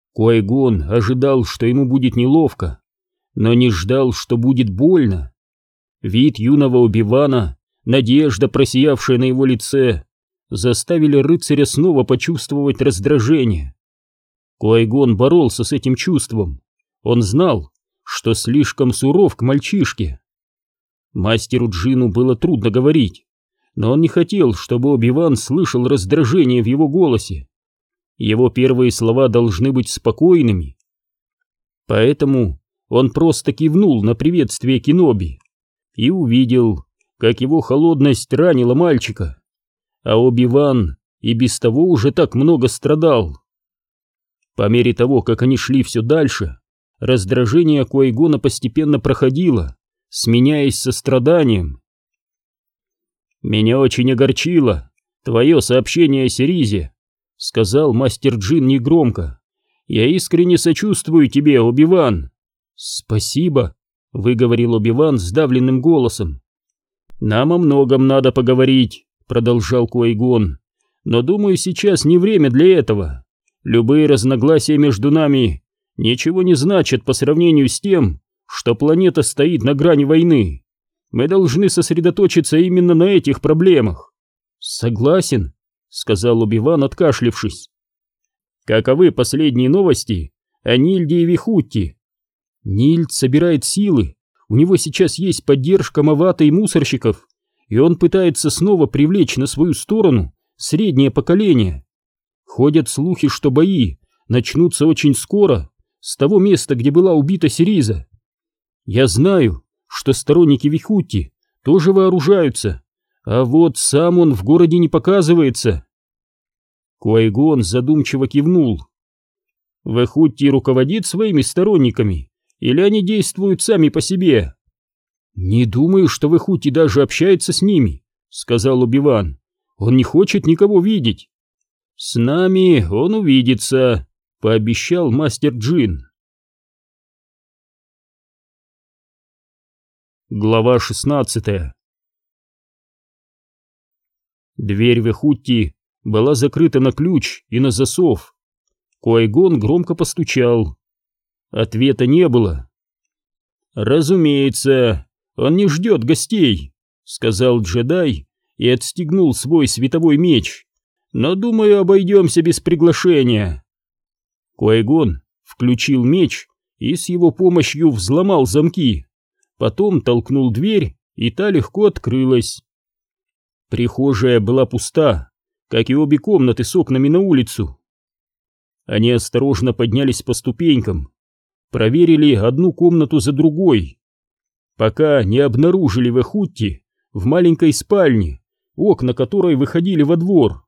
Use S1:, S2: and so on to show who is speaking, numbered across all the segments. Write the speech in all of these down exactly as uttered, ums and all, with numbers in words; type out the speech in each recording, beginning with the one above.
S1: Куай-Гон ожидал, что ему будет неловко, но не ждал, что будет больно. Вид юного Оби-Вана, надежда, просиявшая на его лице, заставили рыцаря снова почувствовать раздражение. Куай-Гон боролся с этим чувством. Он знал, что слишком суров к мальчишке. Мастеру Джину было трудно говорить, но он не хотел, чтобы Оби-Ван слышал раздражение в его голосе. Его первые слова должны быть спокойными. Поэтому он просто кивнул на приветствие Кеноби и увидел, как его холодность ранила мальчика, а Оби-Ван и без того уже так много страдал. По мере того, как они шли все дальше, раздражение Куай-Гона постепенно проходило, сменяясь состраданием. «Меня очень огорчило твое сообщение о Сиризе», — сказал мастер Джин негромко. «Я искренне сочувствую тебе, Оби-Ван». «Спасибо», — выговорил Оби-Ван сдавленным голосом. «Нам о многом надо поговорить», — продолжал Куай-Гон, «но думаю, сейчас не время для этого. Любые разногласия между нами ничего не значат по сравнению с тем, что планета стоит на грани войны. Мы должны сосредоточиться именно на этих проблемах». «Согласен», — сказал Оби-Ван, откашлившись. «Каковы последние новости о Нильде и Вихутти?» «Нильд собирает силы, у него сейчас есть поддержка Мавата и мусорщиков, и он пытается снова привлечь на свою сторону среднее поколение. Ходят слухи, что бои начнутся очень скоро, с того места, где была убита Сириза. Я знаю, что сторонники Вихутти тоже вооружаются, а вот сам он в городе не показывается». Куай-Гон задумчиво кивнул. «Вихутти руководит своими сторонниками, или они действуют сами по себе?» «Не думаю, что Вихутти даже общается с ними», — сказал Оби-Ван. «Он не хочет никого видеть». «С нами он увидится», — пообещал мастер Джин. Глава шестнадцатая. Дверь Вихутти была закрыта на ключ и на засов. Куай-Гон громко постучал. Ответа не было. «Разумеется, он не ждет гостей», — сказал джедай и отстегнул свой световой меч. «Но, думаю, обойдемся без приглашения». Куай-Гон включил меч и с его помощью взломал замки. Потом толкнул дверь, и та легко открылась. Прихожая была пуста, как и обе комнаты с окнами на улицу. Они осторожно поднялись по ступенькам, проверили одну комнату за другой, пока не обнаружили Вихутти в маленькой спальне, окна которой выходили во двор.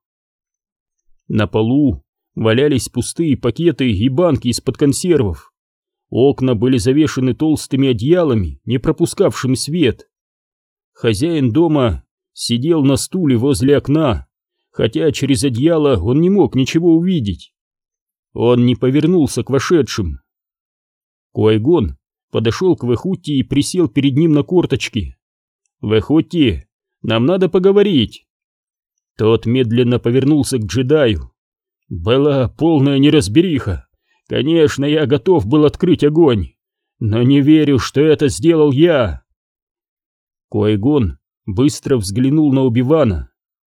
S1: На полу валялись пустые пакеты и банки из-под консервов. Окна были завешены толстыми одеялами, не пропускавшими свет. Хозяин дома сидел на стуле возле окна, хотя через одеяло он не мог ничего увидеть. Он не повернулся к вошедшим. Куай-Гон подошел к Вихутти и присел перед ним на корточки. «Вихутти, нам надо поговорить». Тот медленно повернулся к джедаю. «Была полная неразбериха. Конечно, я готов был открыть огонь, но не верю, что это сделал я». Куай-Гон быстро взглянул на Оби-Вана.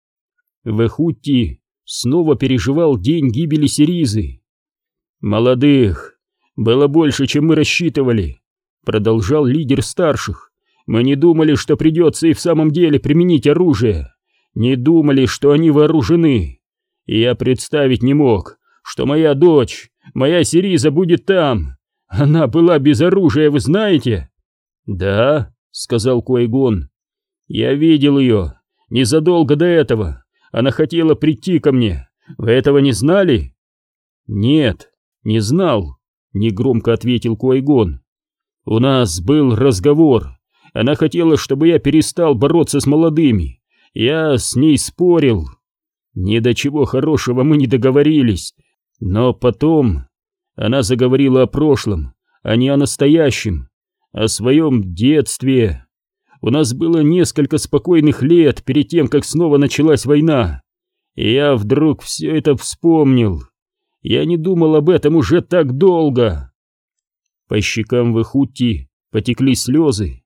S1: Вихутти снова переживал день гибели Сиризы. «Молодых было больше, чем мы рассчитывали», — продолжал лидер старших. «Мы не думали, что придется и в самом деле применить оружие. Не думали, что они вооружены. И я представить не мог, что моя дочь, моя Сириза будет там. Она была без оружия, вы знаете?» «Да», — сказал Куай-Гон. «Я видел ее незадолго до этого. Она хотела прийти ко мне. Вы этого не знали?» «Нет, не знал», — негромко ответил Куай-Гон. «У нас был разговор. Она хотела, чтобы я перестал бороться с молодыми. Я с ней спорил. Ни до чего хорошего мы не договорились. Но потом она заговорила о прошлом, а не о настоящем, о своем детстве. У нас было несколько спокойных лет перед тем, как снова началась война. И я вдруг все это вспомнил. Я не думал об этом уже так долго. По щекам Вэхутти потекли слезы.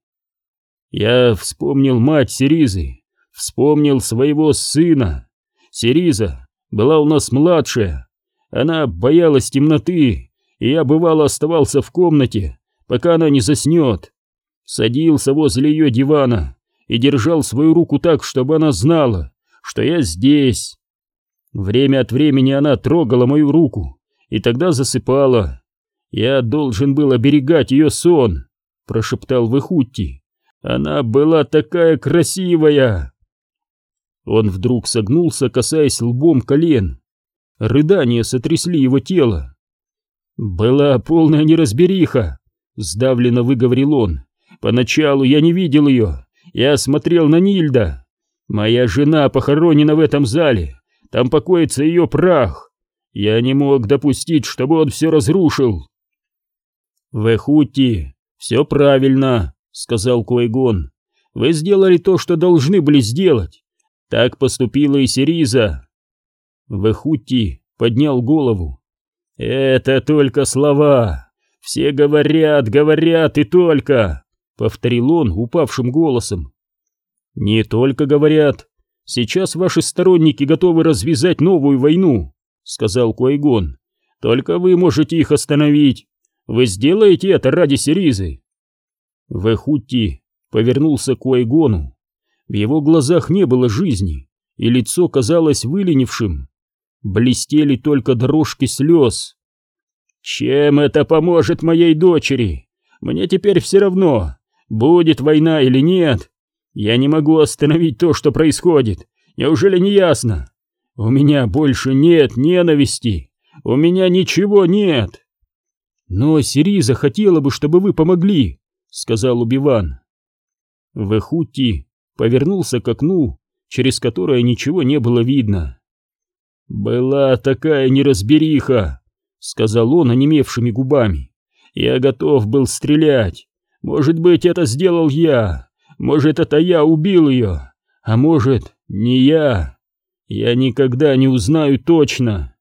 S1: Я вспомнил мать Сиризы, вспомнил своего сына. Сириза была у нас младшая. Она боялась темноты, и я, бывало, оставался в комнате, пока она не заснет. Садился возле ее дивана и держал свою руку так, чтобы она знала, что я здесь. Время от времени она трогала мою руку и тогда засыпала. Я должен был оберегать ее сон, прошептал Вэхутти. Она была такая красивая. Он вдруг согнулся, касаясь лбом колен. Рыдания сотрясли его тело. Была полная неразбериха, сдавленно выговорил он. Поначалу я не видел ее. Я смотрел на Нильда. Моя жена похоронена в этом зале. Там покоится ее прах. Я не мог допустить, чтобы он все разрушил. Вэхутти, все правильно, сказал Куайгон. Вы сделали то, что должны были сделать. Так поступила и Сириза. Вэхутти поднял голову. Это только слова. Все говорят, говорят и только, повторил он упавшим голосом. Не только говорят. Сейчас ваши сторонники готовы развязать новую войну, сказал Куайгон. Только вы можете их остановить. Вы сделаете это ради Сиризы. Вэхутти повернулся к Куайгону. В его глазах не было жизни, и лицо казалось выленившим. Блестели только дорожки слез. Чем это поможет моей дочери? Мне теперь все равно, будет война или нет. Я не могу остановить то, что происходит. Неужели не ясно? У меня больше нет ненависти. У меня ничего нет. Но Сириза хотела бы, чтобы вы помогли, сказал Оби-Ван. Вэхутти повернулся к окну, через которое ничего не было видно. Была такая неразбериха, сказал он онемевшими губами. Я готов был стрелять. Может быть, это сделал я. Может, это я убил ее, а может, не я. Я никогда не узнаю точно.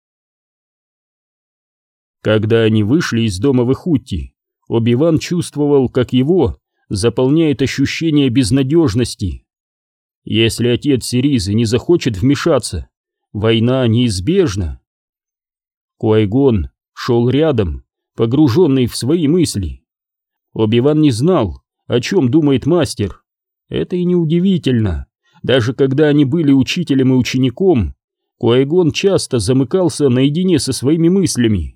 S1: Когда они вышли из дома Вэхутти, Оби-Ван чувствовал, как его заполняет ощущение безнадежности. Если отец Сиризы не захочет вмешаться, война неизбежна. Куайгон шел рядом, погруженный в свои мысли. Оби-Ван не знал, о чем думает мастер. Это и неудивительно. Даже когда они были учителем и учеником, Куайгон часто замыкался наедине со своими мыслями.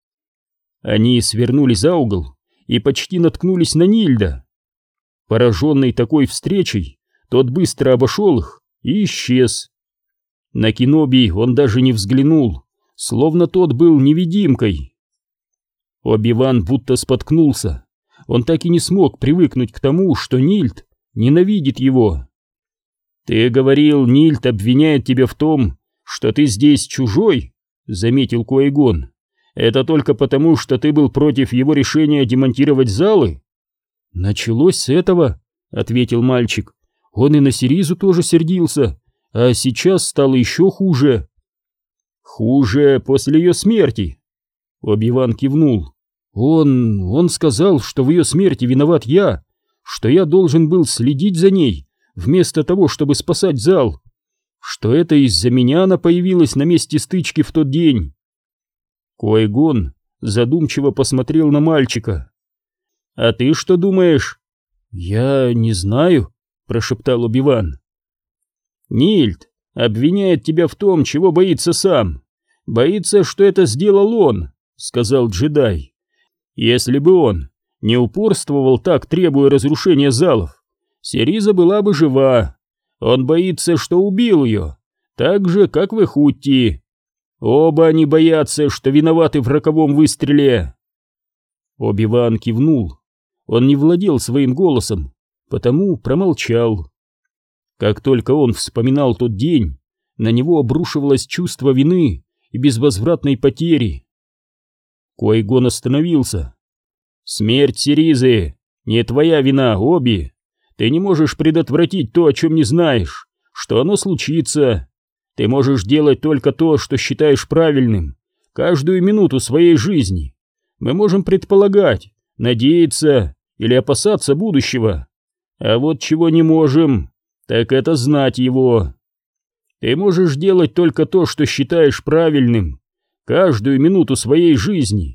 S1: Они свернули за угол и почти наткнулись на Нильда. Пораженный такой встречей, тот быстро обошел их и исчез. На Киноби он даже не взглянул, словно тот был невидимкой. Оби-Ван будто споткнулся. Он так и не смог привыкнуть к тому, что Нильд ненавидит его. «Ты говорил, Нильд обвиняет тебя в том, что ты здесь чужой?» — заметил Куайгон. «Это только потому, что ты был против его решения демонтировать залы?» «Началось с этого», — ответил мальчик. «Он и на Сиризу тоже сердился, а сейчас стало еще хуже». «Хуже после ее смерти?» Оби-Ван кивнул. Он... он сказал, что в ее смерти виноват я, что я должен был следить за ней, вместо того, чтобы спасать зал, что это из-за меня она появилась на месте стычки в тот день». Куайгон задумчиво посмотрел на мальчика. «А ты что думаешь?» «Я не знаю», — прошептал Оби-Ван. «Нильд обвиняет тебя в том, чего боится сам. Боится, что это сделал он», — сказал джедай. «Если бы он не упорствовал так, требуя разрушения залов, Сириза была бы жива. Он боится, что убил ее, так же, как Вэхутти. Оба они боятся, что виноваты в роковом выстреле». Оби-Ван кивнул. Он не владел своим голосом, потому промолчал. Как только он вспоминал тот день, на него обрушивалось чувство вины и безвозвратной потери. Куайгон остановился. «Смерть Сиризы не твоя вина, Оби. Ты не можешь предотвратить то, о чем не знаешь, что оно случится. Ты можешь делать только то, что считаешь правильным, каждую минуту своей жизни. Мы можем предполагать, надеяться или опасаться будущего. А вот чего не можем, так это знать его. Ты можешь делать только то, что считаешь правильным, каждую минуту своей жизни.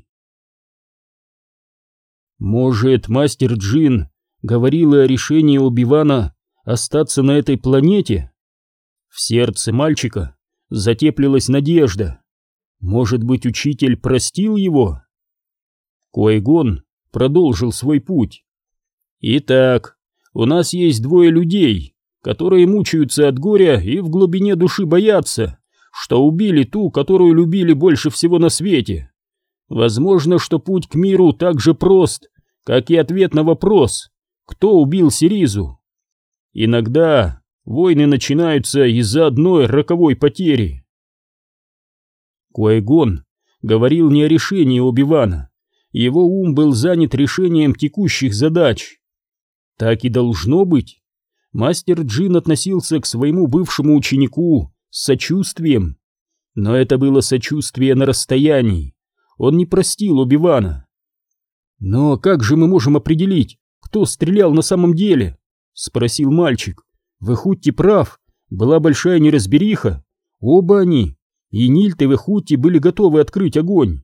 S1: Может, мастер Джин говорил о решении Оби-Вана остаться на этой планете? В сердце мальчика затеплилась надежда. Может быть, учитель простил его? Куай-Гон продолжил свой путь. Итак, у нас есть двое людей, которые мучаются от горя и в глубине души боятся, что убили ту, которую любили больше всего на свете. Возможно, что путь к миру так же прост, как и ответ на вопрос, кто убил Сиризу. Иногда войны начинаются из-за одной роковой потери. Куай-Гон говорил не о решении Оби-Вана, его ум был занят решением текущих задач. Так и должно быть. Мастер Джин относился к своему бывшему ученику с сочувствием, но это было сочувствие на расстоянии. Он не простил Оби-Вана. «Но как же мы можем определить, кто стрелял на самом деле?» — спросил мальчик. «Вэхутти прав, была большая неразбериха. Оба они, и Нильт и Вэхутти, были готовы открыть огонь».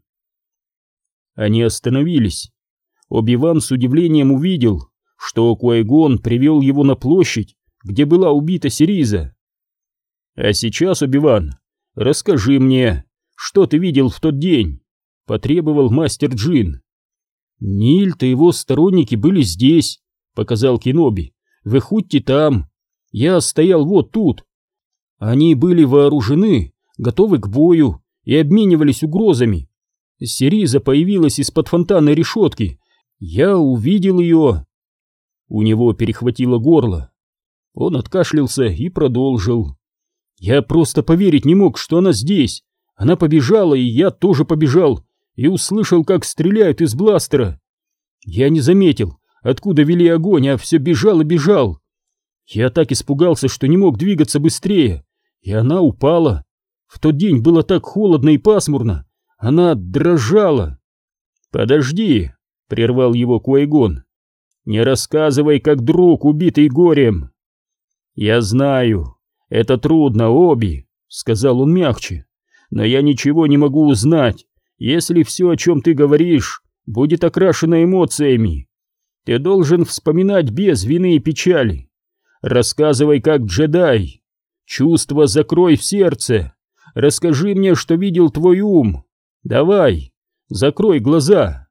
S1: Они остановились. Оби-Ван с удивлением увидел, что Куай-Гон привел его на площадь, где была убита Сириза. «А сейчас, Оби-Ван, расскажи мне, что ты видел в тот день?» — потребовал мастер Джин. «Нильт и его сторонники были здесь», — показал Кеноби. «Вэхутти там. Я стоял вот тут. Они были вооружены, готовы к бою и обменивались угрозами. Сириза появилась из-под фонтанной решетки. Я увидел ее». У него перехватило горло. Он откашлялся и продолжил. «Я просто поверить не мог, что она здесь. Она побежала, и я тоже побежал, и услышал, как стреляют из бластера. Я не заметил, откуда вели огонь, а все бежал и бежал. Я так испугался, что не мог двигаться быстрее, и она упала. В тот день было так холодно и пасмурно, она дрожала». «Подожди», — прервал его Куай-Гон. «Не рассказывай, как друг, убитый горем». «Я знаю, это трудно, Оби», — сказал он мягче, «но я ничего не могу узнать, если все, о чем ты говоришь, будет окрашено эмоциями. Ты должен вспоминать без вины и печали. Рассказывай, как джедай. Чувства закрой в сердце. Расскажи мне, что видел твой ум. Давай, закрой глаза».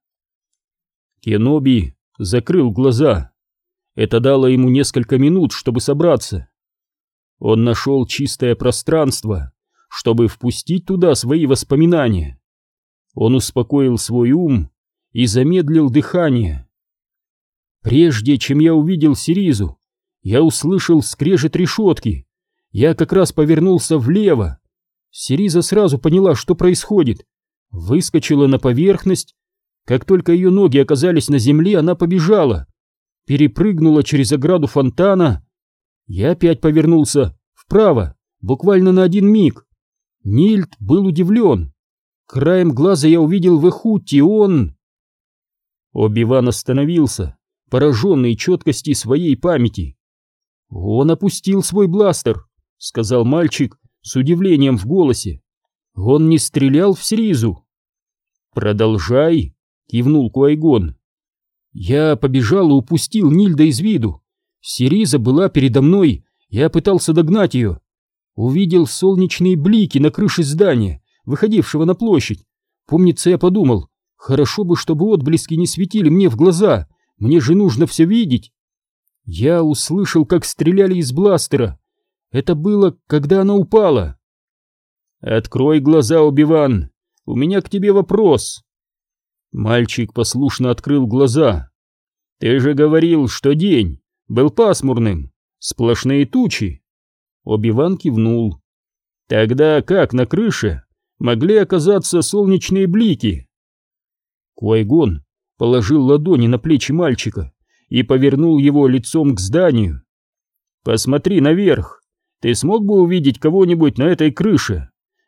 S1: Кеноби закрыл глаза. Это дало ему несколько минут, чтобы собраться. Он нашел чистое пространство, чтобы впустить туда свои воспоминания. Он успокоил свой ум и замедлил дыхание. «Прежде чем я увидел Сиризу, я услышал скрежет решетки. Я как раз повернулся влево. Сириза сразу поняла, что происходит. Выскочила на поверхность. Как только ее ноги оказались на земле, она побежала. Перепрыгнула через ограду фонтана. Я опять повернулся вправо, буквально на один миг. Нильт был удивлен. Краем глаза я увидел Вэхутти, он...» Оби-Ван остановился, пораженный четкостью своей памяти. «Он опустил свой бластер», — сказал мальчик с удивлением в голосе. «Он не стрелял в Сиризу». «Продолжай», — кивнул Куай-Гон. «Я побежал и упустил Нильда из виду. Сириза была передо мной, я пытался догнать ее. Увидел солнечные блики на крыше здания, выходившего на площадь. Помнится, я подумал, хорошо бы, чтобы отблески не светили мне в глаза, мне же нужно все видеть. Я услышал, как стреляли из бластера. Это было, когда она упала». «Открой глаза, Оби-Ван, у меня к тебе вопрос». Мальчик послушно открыл глаза. «Ты же говорил, что день был пасмурным, сплошные тучи». Оби-Ван кивнул. «Тогда как на крыше могли оказаться солнечные блики?» Куай-Гон положил ладони на плечи мальчика и повернул его лицом к зданию. «Посмотри наверх. Ты смог бы увидеть кого-нибудь на этой крыше?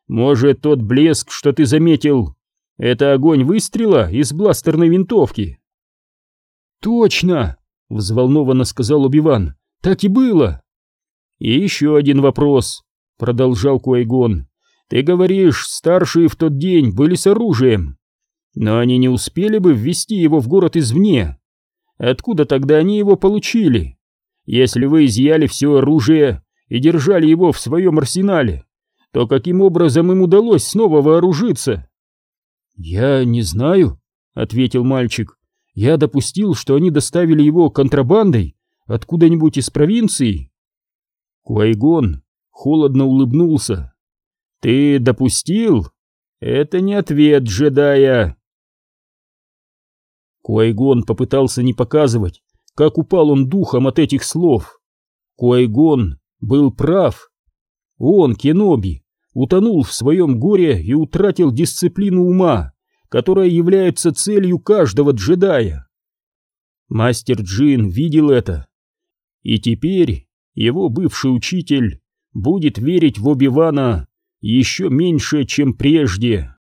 S1: Может, тот блеск, что ты заметил, это огонь выстрела из бластерной винтовки?»
S2: «Точно!» — взволнованно сказал Оби-Ван. «Так и было!»
S1: «И еще один вопрос», — продолжал Куай-Гон. «Ты говоришь, старшие в тот день были с оружием, но они не успели бы ввести его в город извне. Откуда тогда они его получили? Если вы изъяли все оружие и держали его в своем арсенале, то каким образом им удалось снова вооружиться?»
S2: «Я не знаю», — ответил мальчик. «Я допустил, что они доставили его контрабандой откуда-нибудь из провинции».
S1: Куай-Гон холодно улыбнулся. «Ты допустил? Это не ответ джедая». Куай-Гон попытался не показывать, как упал он духом от этих слов. Куай-Гон был прав. Он, Кеноби, утонул в своем горе и утратил дисциплину ума, которая является целью каждого джедая. Мастер Джин видел это, и теперь его бывший учитель будет верить в Оби-Вана еще меньше, чем прежде.